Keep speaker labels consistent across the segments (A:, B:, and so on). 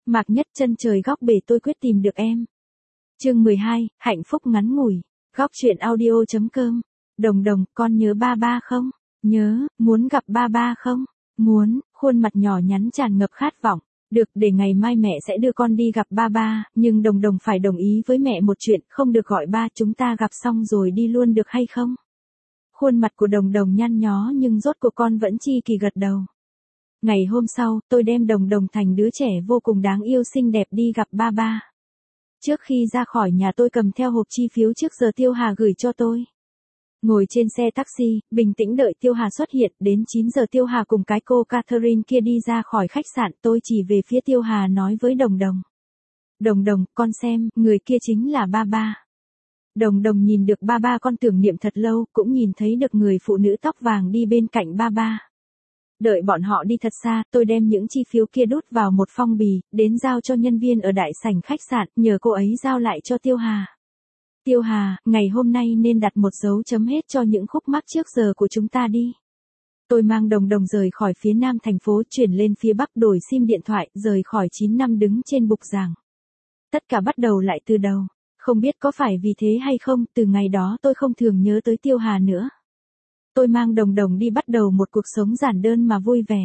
A: Mạc Nhất chân trời góc bể tôi quyết tìm được em. Chương 12, hạnh phúc ngắn ngủi. Góc truyện audio.com. Đồng đồng, con nhớ ba ba không? Nhớ, muốn gặp ba ba không? Muốn, khuôn mặt nhỏ nhắn tràn ngập khát vọng. Được, để ngày mai mẹ sẽ đưa con đi gặp ba ba, nhưng đồng đồng phải đồng ý với mẹ một chuyện, không được gọi ba, chúng ta gặp xong rồi đi luôn được hay không? Khuôn mặt của đồng đồng nhăn nhó nhưng rốt cuộc con vẫn chi kỳ gật đầu. Ngày hôm sau, tôi đem đồng đồng thành đứa trẻ vô cùng đáng yêu xinh đẹp đi gặp ba ba. Trước khi ra khỏi nhà tôi cầm theo hộp chi phiếu trước giờ Tiêu Hà gửi cho tôi. Ngồi trên xe taxi, bình tĩnh đợi Tiêu Hà xuất hiện, đến 9 giờ Tiêu Hà cùng cái cô Catherine kia đi ra khỏi khách sạn, tôi chỉ về phía Tiêu Hà nói với đồng đồng. Đồng đồng, con xem, người kia chính là ba ba. Đồng đồng nhìn được ba ba con tưởng niệm thật lâu, cũng nhìn thấy được người phụ nữ tóc vàng đi bên cạnh ba ba. Đợi bọn họ đi thật xa, tôi đem những chi phiếu kia đút vào một phong bì, đến giao cho nhân viên ở đại sảnh khách sạn, nhờ cô ấy giao lại cho Tiêu Hà. Tiêu Hà, ngày hôm nay nên đặt một dấu chấm hết cho những khúc mắc trước giờ của chúng ta đi. Tôi mang đồng đồng rời khỏi phía nam thành phố, chuyển lên phía bắc đổi sim điện thoại, rời khỏi 9 năm đứng trên bục giảng. Tất cả bắt đầu lại từ đầu. Không biết có phải vì thế hay không, từ ngày đó tôi không thường nhớ tới Tiêu Hà nữa. Tôi mang đồng đồng đi bắt đầu một cuộc sống giản đơn mà vui vẻ.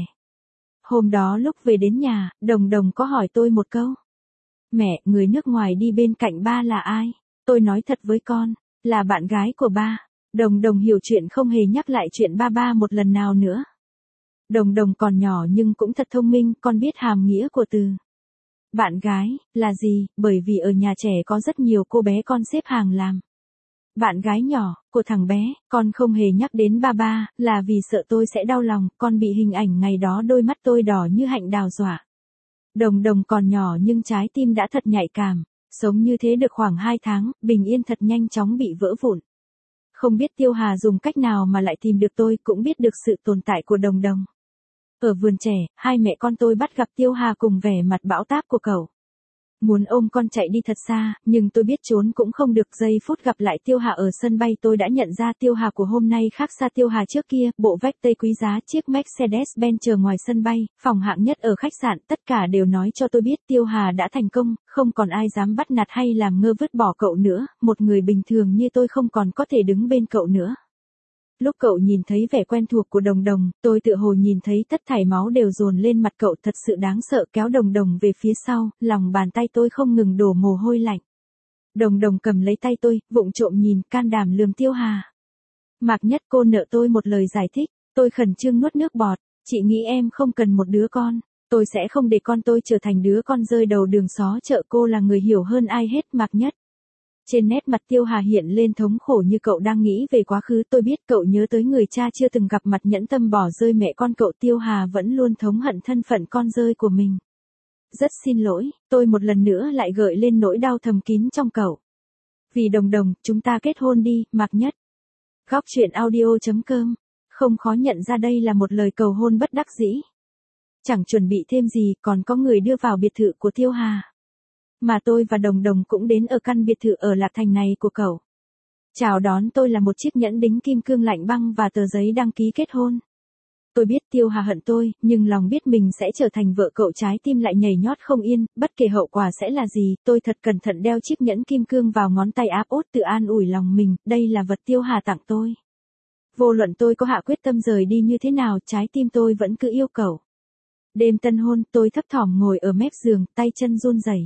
A: Hôm đó lúc về đến nhà, đồng đồng có hỏi tôi một câu. Mẹ, người nước ngoài đi bên cạnh ba là ai? Tôi nói thật với con, là bạn gái của ba. Đồng đồng hiểu chuyện không hề nhắc lại chuyện ba ba một lần nào nữa. Đồng đồng còn nhỏ nhưng cũng thật thông minh, con biết hàm nghĩa của từ bạn gái là gì, bởi vì ở nhà trẻ có rất nhiều cô bé con xếp hàng làm bạn gái nhỏ của thằng bé, con không hề nhắc đến ba ba, là vì sợ tôi sẽ đau lòng, con bị hình ảnh ngày đó đôi mắt tôi đỏ như hạnh đào dọa. Đồng đồng còn nhỏ nhưng trái tim đã thật nhạy cảm, sống như thế được khoảng 2 tháng, bình yên thật nhanh chóng bị vỡ vụn. Không biết Tiêu Hà dùng cách nào mà lại tìm được tôi, cũng biết được sự tồn tại của đồng đồng. Ở vườn trẻ, hai mẹ con tôi bắt gặp Tiêu Hà cùng vẻ mặt bão táp của cậu. Muốn ôm con chạy đi thật xa, nhưng tôi biết trốn cũng không được. Giây phút gặp lại Tiêu Hà ở sân bay tôi đã nhận ra Tiêu Hà của hôm nay khác xa Tiêu Hà trước kia, bộ vest tây quý giá, chiếc Mercedes-Benz chờ ngoài sân bay, phòng hạng nhất ở khách sạn, tất cả đều nói cho tôi biết Tiêu Hà đã thành công, không còn ai dám bắt nạt hay làm ngơ vứt bỏ cậu nữa, một người bình thường như tôi không còn có thể đứng bên cậu nữa. Lúc cậu nhìn thấy vẻ quen thuộc của đồng đồng, tôi tựa hồ nhìn thấy tất thảy máu đều dồn lên mặt cậu, thật sự đáng sợ. Kéo đồng đồng về phía sau, lòng bàn tay tôi không ngừng đổ mồ hôi lạnh. Đồng đồng cầm lấy tay tôi, vụng trộm nhìn, can đảm lườm Tiêu Hà. Mạc Nhất, cô nợ tôi một lời giải thích. Tôi khẩn trương nuốt nước bọt. Chị nghĩ em không cần một đứa con. Tôi sẽ không để con tôi trở thành đứa con rơi đầu đường xó chợ. Cô là người hiểu hơn ai hết, Mạc Nhất. Trên nét mặt Tiêu Hà hiện lên thống khổ như cậu đang nghĩ về quá khứ. Tôi biết cậu nhớ tới người cha chưa từng gặp mặt nhẫn tâm bỏ rơi mẹ con cậu. Tiêu Hà vẫn luôn thống hận thân phận con rơi của mình. Rất xin lỗi, tôi một lần nữa lại gợi lên nỗi đau thầm kín trong cậu. Vì đồng đồng, chúng ta kết hôn đi, Mạc Nhất. Góc truyện audio.com. Không khó nhận ra đây là một lời cầu hôn bất đắc dĩ. Chẳng chuẩn bị thêm gì, còn có người đưa vào biệt thự của Tiêu Hà. Mà tôi và đồng đồng cũng đến ở căn biệt thự ở Lạc Thành này của cậu. Chào đón tôi là một chiếc nhẫn đính kim cương lạnh băng và tờ giấy đăng ký kết hôn. Tôi biết Tiêu Hà hận tôi, nhưng lòng biết mình sẽ trở thành vợ cậu, trái tim lại nhảy nhót không yên, bất kể hậu quả sẽ là gì, tôi thật cẩn thận đeo chiếc nhẫn kim cương vào ngón tay, áp út tự an ủi lòng mình, đây là vật Tiêu Hà tặng tôi. Vô luận tôi có hạ quyết tâm rời đi như thế nào, trái tim tôi vẫn cứ yêu cậu. Đêm tân hôn, tôi thấp thỏm ngồi ở mép giường, tay chân run rẩy.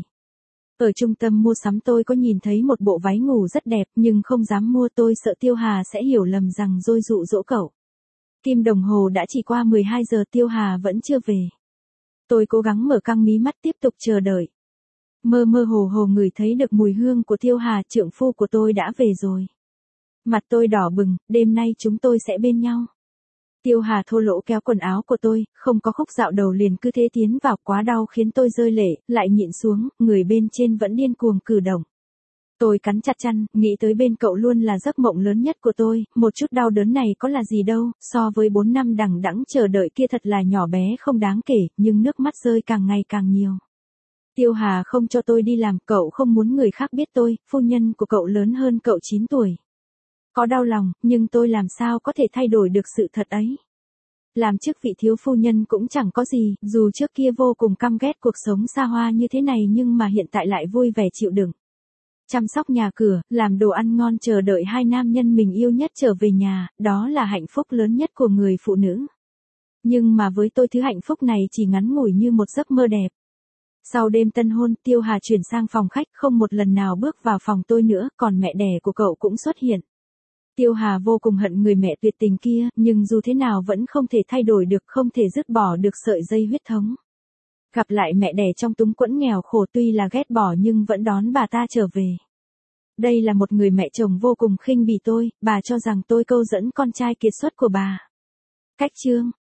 A: Ở trung tâm mua sắm tôi có nhìn thấy một bộ váy ngủ rất đẹp, nhưng không dám mua, tôi sợ Tiêu Hà sẽ hiểu lầm rằng tôi dụ dỗ cậu. Kim đồng hồ đã chỉ qua 12 giờ, Tiêu Hà vẫn chưa về. Tôi cố gắng mở căng mí mắt tiếp tục chờ đợi. Mơ mơ hồ hồ ngửi thấy được mùi hương của Tiêu Hà, trượng phu của tôi đã về rồi. Mặt tôi đỏ bừng, đêm nay chúng tôi sẽ bên nhau. Tiêu Hà thô lỗ kéo quần áo của tôi, không có khúc dạo đầu liền cứ thế tiến vào, quá đau khiến tôi rơi lệ, lại nhịn xuống, người bên trên vẫn điên cuồng cử động. Tôi cắn chặt răng, nghĩ tới bên cậu luôn là giấc mộng lớn nhất của tôi, một chút đau đớn này có là gì đâu, so với 4 năm đằng đẵng chờ đợi kia thật là nhỏ bé không đáng kể, nhưng nước mắt rơi càng ngày càng nhiều. Tiêu Hà không cho tôi đi làm, cậu không muốn người khác biết tôi, phu nhân của cậu lớn hơn cậu 9 tuổi. Có đau lòng, nhưng tôi làm sao có thể thay đổi được sự thật ấy. làm chức vị thiếu phu nhân cũng chẳng có gì, dù trước kia vô cùng căm ghét cuộc sống xa hoa như thế này nhưng mà hiện tại lại vui vẻ chịu đựng. Chăm sóc nhà cửa, làm đồ ăn ngon chờ đợi hai nam nhân mình yêu nhất trở về nhà, đó là hạnh phúc lớn nhất của người phụ nữ. Nhưng mà với tôi thứ hạnh phúc này chỉ ngắn ngủi như một giấc mơ đẹp. Sau đêm tân hôn, Tiêu Hà chuyển sang phòng khách, không một lần nào bước vào phòng tôi nữa, còn mẹ đẻ của cậu cũng xuất hiện. Tiêu Hà vô cùng hận người mẹ tuyệt tình kia, nhưng dù thế nào vẫn không thể thay đổi được, không thể dứt bỏ được sợi dây huyết thống. Gặp lại mẹ đẻ trong túng quẫn nghèo khổ, tuy là ghét bỏ nhưng vẫn đón bà ta trở về. Đây là một người mẹ chồng vô cùng khinh bỉ tôi, bà cho rằng tôi câu dẫn con trai kiệt xuất của bà. Cách chương